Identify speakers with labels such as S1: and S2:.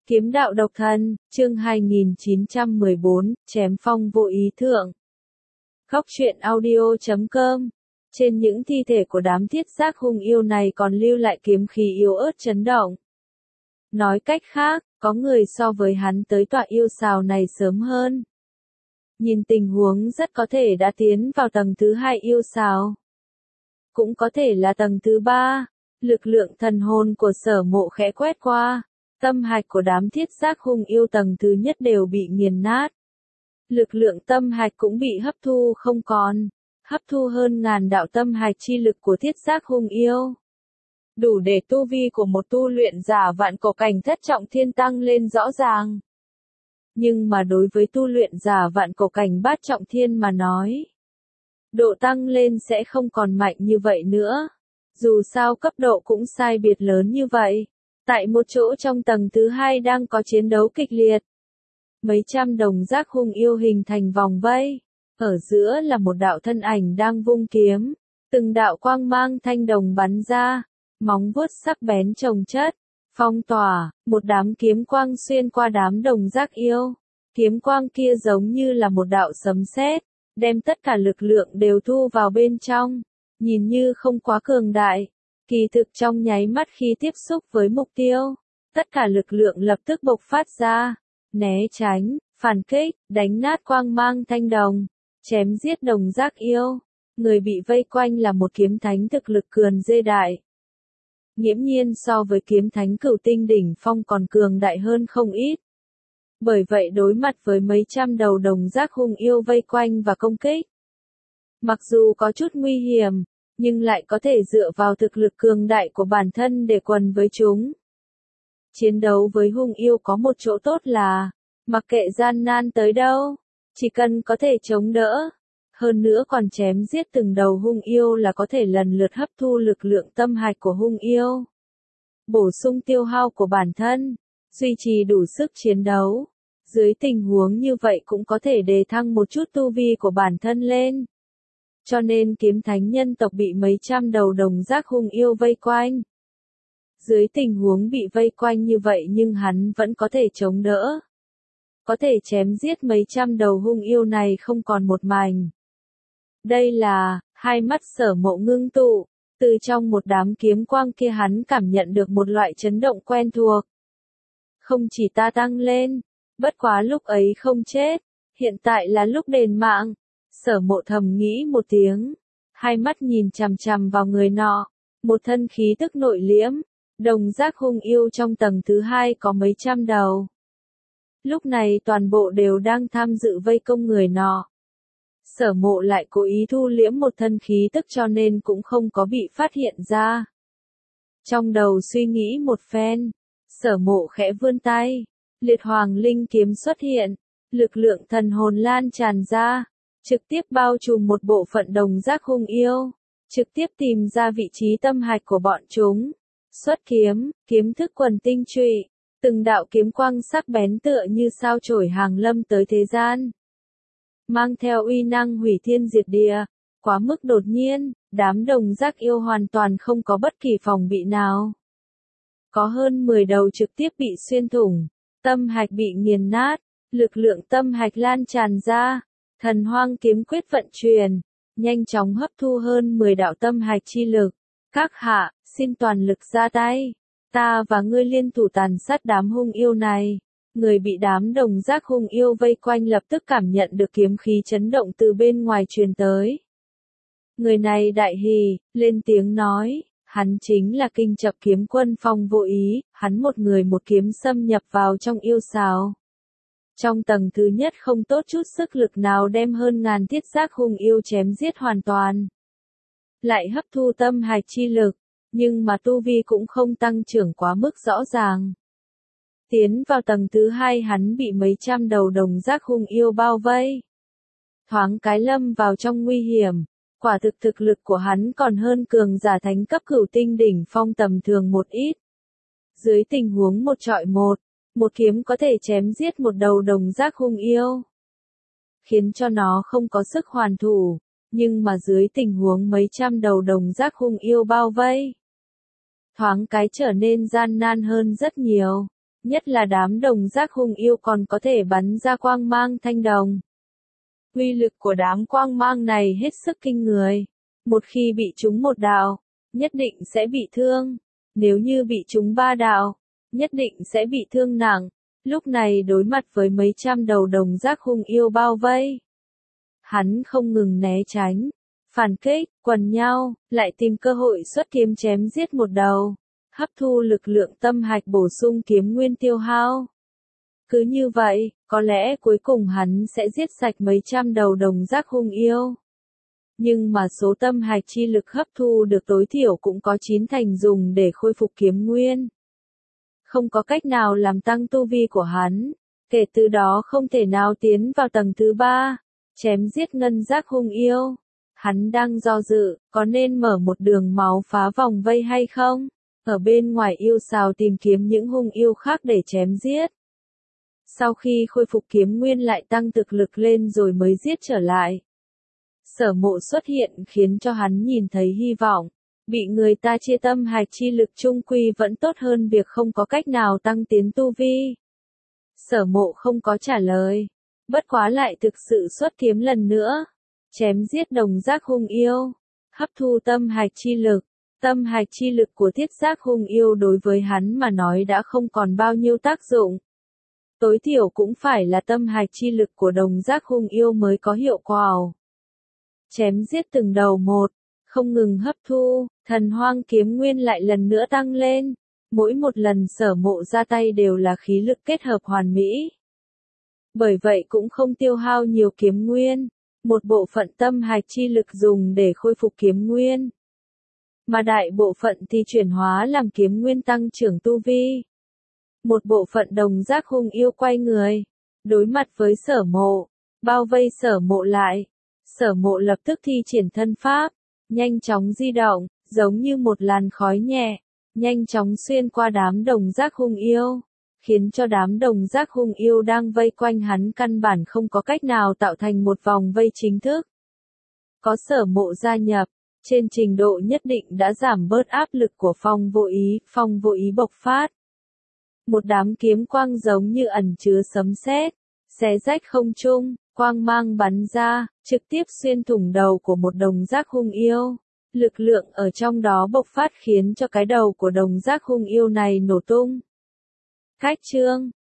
S1: Kiếm đạo độc thân, chương 2914, chém phong vô ý thượng. Góc truyện audio.com. Trên những thi thể của đám thiết giác hung yêu này còn lưu lại kiếm khí yếu ớt chấn động. Nói cách khác, có người so với hắn tới tọa yêu sào này sớm hơn. Nhìn tình huống rất có thể đã tiến vào tầng thứ 2 yêu sào. Cũng có thể là tầng thứ 3. Lực lượng thần hồn của Sở Mộ khẽ quét qua. Tâm hạch của đám thiết giác hung yêu tầng thứ nhất đều bị nghiền nát. Lực lượng tâm hạch cũng bị hấp thu không còn. Hấp thu hơn ngàn đạo tâm hạch chi lực của thiết giác hung yêu. Đủ để tu vi của một tu luyện giả vạn cổ cảnh thất trọng thiên tăng lên rõ ràng. Nhưng mà đối với tu luyện giả vạn cổ cảnh bát trọng thiên mà nói, độ tăng lên sẽ không còn mạnh như vậy nữa. Dù sao cấp độ cũng sai biệt lớn như vậy. Tại một chỗ trong tầng thứ 2 đang có chiến đấu kịch liệt. Mấy trăm đồng giác hung yêu hình thành vòng vây. Ở giữa là một đạo thân ảnh đang vung kiếm. Từng đạo quang mang thanh đồng bắn ra. Móng vuốt sắc bén chồng chất. Phong tỏa, một đám kiếm quang xuyên qua đám đồng giác yêu. Kiếm quang kia giống như là một đạo sấm sét, đem tất cả lực lượng đều thu vào bên trong. Nhìn như không quá cường đại. Kỳ thực trong nháy mắt khi tiếp xúc với mục tiêu, tất cả lực lượng lập tức bộc phát ra, né tránh, phản kích, đánh nát quang mang thanh đồng, chém giết đồng giác yêu. Người bị vây quanh là một kiếm thánh thực lực cường dê đại. Nghiễm nhiên so với kiếm thánh cửu tinh đỉnh phong còn cường đại hơn không ít. Bởi vậy đối mặt với mấy trăm đầu đồng giác hung yêu vây quanh và công kích, mặc dù có chút nguy hiểm, nhưng lại có thể dựa vào thực lực cường đại của bản thân để quần với chúng. Chiến đấu với hung yêu có một chỗ tốt là, mặc kệ gian nan tới đâu, chỉ cần có thể chống đỡ, hơn nữa còn chém giết từng đầu hung yêu là có thể lần lượt hấp thu lực lượng tâm hạch của hung yêu. Bổ sung tiêu hao của bản thân, duy trì đủ sức chiến đấu. Dưới tình huống như vậy cũng có thể đề thăng một chút tu vi của bản thân lên. Cho nên kiếm thánh nhân tộc bị mấy trăm đầu đồng giác hung yêu vây quanh. Dưới tình huống bị vây quanh như vậy nhưng hắn vẫn có thể chống đỡ. Có thể chém giết mấy trăm đầu hung yêu này không còn một mảnh. Đây là, hai mắt Sở Mộ ngưng tụ, từ trong một đám kiếm quang kia hắn cảm nhận được một loại chấn động quen thuộc. Không chỉ ta tăng lên, bất quá lúc ấy không chết, hiện tại là lúc đền mạng. Sở Mộ thầm nghĩ một tiếng, hai mắt nhìn chằm chằm vào người nọ, một thân khí tức nội liễm, đồng giác hung yêu trong tầng thứ 2 có mấy trăm đầu. Lúc này toàn bộ đều đang tham dự vây công người nọ. Sở Mộ lại cố ý thu liễm một thân khí tức cho nên cũng không có bị phát hiện ra. Trong đầu suy nghĩ một phen, Sở Mộ khẽ vươn tay, liệt hoàng linh kiếm xuất hiện, lực lượng thần hồn lan tràn ra. Trực tiếp bao trùm một bộ phận đồng giác hung yêu, trực tiếp tìm ra vị trí tâm hạch của bọn chúng. Xuất kiếm, kiếm thức quần tinh trụy, từng đạo kiếm quang sắc bén tựa như sao chổi hàng lâm tới thế gian. Mang theo uy năng hủy thiên diệt địa, quá mức đột nhiên, đám đồng giác yêu hoàn toàn không có bất kỳ phòng bị nào. Có hơn 10 đầu trực tiếp bị xuyên thủng, tâm hạch bị nghiền nát, lực lượng tâm hạch lan tràn ra. Thần hoang kiếm quyết vận chuyển, nhanh chóng hấp thu hơn 10 đạo tâm hạch chi lực. Các hạ, xin toàn lực ra tay. Ta và ngươi liên thủ tàn sát đám hung yêu này. Người bị đám đồng giác hung yêu vây quanh lập tức cảm nhận được kiếm khí chấn động từ bên ngoài truyền tới. Người này đại hỉ, lên tiếng nói, hắn chính là Kinh Chập kiếm quân Phong Vô Ý, hắn một người một kiếm xâm nhập vào trong yêu sào. Trong tầng thứ nhất không tốt chút sức lực nào đem hơn ngàn thiết giác hung yêu chém giết hoàn toàn. Lại hấp thu tâm hạch chi lực, nhưng mà tu vi cũng không tăng trưởng quá mức rõ ràng. Tiến vào tầng thứ 2 hắn bị mấy trăm đầu đồng giác hung yêu bao vây. Thoáng cái lâm vào trong nguy hiểm, quả thực thực lực của hắn còn hơn cường giả thánh cấp cửu tinh đỉnh phong tầm thường một ít. Dưới tình huống một trọi một kiếm có thể chém giết một đầu đồng giác hung yêu, khiến cho nó không có sức hoàn thủ, nhưng mà dưới tình huống mấy trăm đầu đồng giác hung yêu bao vây, thoáng cái trở nên gian nan hơn rất nhiều. nhất là đám đồng giác hung yêu còn có thể bắn ra quang mang thanh đồng. Uy lực của đám quang mang này hết sức kinh người. Một khi bị trúng một đạo, nhất định sẽ bị thương. Nếu như bị trúng 3 đạo, nhất định sẽ bị thương nặng. Lúc này đối mặt với mấy trăm đầu đồng giác hung yêu bao vây, hắn không ngừng né tránh, phản kích, quần nhau, lại tìm cơ hội xuất kiếm chém giết một đầu, hấp thu lực lượng tâm hạch bổ sung kiếm nguyên tiêu hao. Cứ như vậy, có lẽ cuối cùng hắn sẽ giết sạch mấy trăm đầu đồng giác hung yêu. Nhưng mà số tâm hạch chi lực hấp thu được tối thiểu cũng có 9 thành dùng để khôi phục kiếm nguyên. Không có cách nào làm tăng tu vi của hắn, kể từ đó không thể nào tiến vào tầng thứ 3, chém giết ngân giác hung yêu. Hắn đang do dự, có nên mở một đường máu phá vòng vây hay không? Ở bên ngoài yêu xào tìm kiếm những hung yêu khác để chém giết. Sau khi khôi phục kiếm nguyên lại tăng thực lực lên rồi mới giết trở lại. Sở Mộ xuất hiện khiến cho hắn nhìn thấy hy vọng. Bị người ta chia tâm hạch chi lực chung quy vẫn tốt hơn việc không có cách nào tăng tiến tu vi. Sở Mộ không có trả lời. Bất quá lại thực sự xuất kiếm lần nữa. Chém giết đồng giác hung yêu. Hấp thu tâm hạch chi lực. Tâm hạch chi lực của thiết giác hung yêu đối với hắn mà nói đã không còn bao nhiêu tác dụng. Tối thiểu cũng phải là tâm hạch chi lực của đồng giác hung yêu mới có hiệu quả. Chém giết từng đầu một, không ngừng hấp thu, thần hoang kiếm nguyên lại lần nữa tăng lên. Mỗi một lần Sở Mộ ra tay đều là khí lực kết hợp hoàn mỹ. Bởi vậy cũng không tiêu hao nhiều kiếm nguyên. Một bộ phận tâm hạch chi lực dùng để khôi phục kiếm nguyên. Mà đại bộ phận thì chuyển hóa làm kiếm nguyên tăng trưởng tu vi. Một bộ phận đồng giác hung yêu quay người, đối mặt với Sở Mộ, bao vây Sở Mộ lại. Sở Mộ lập tức thi triển thân pháp, nhanh chóng di động, giống như một làn khói nhẹ, nhanh chóng xuyên qua đám đồng giác hung yêu, khiến cho đám đồng giác hung yêu đang vây quanh hắn căn bản không có cách nào tạo thành một vòng vây chính thức. Có Sở Mộ gia nhập, trên trình độ nhất định đã giảm bớt áp lực của phong vô ý bộc phát. Một đám kiếm quang giống như ẩn chứa sấm sét, xé rách không trung, quang mang bắn ra, trực tiếp xuyên thủng đầu của một đồng giác hung yêu. Lực lượng ở trong đó bộc phát khiến cho cái đầu của đồng giác hung yêu này nổ tung. Khách chương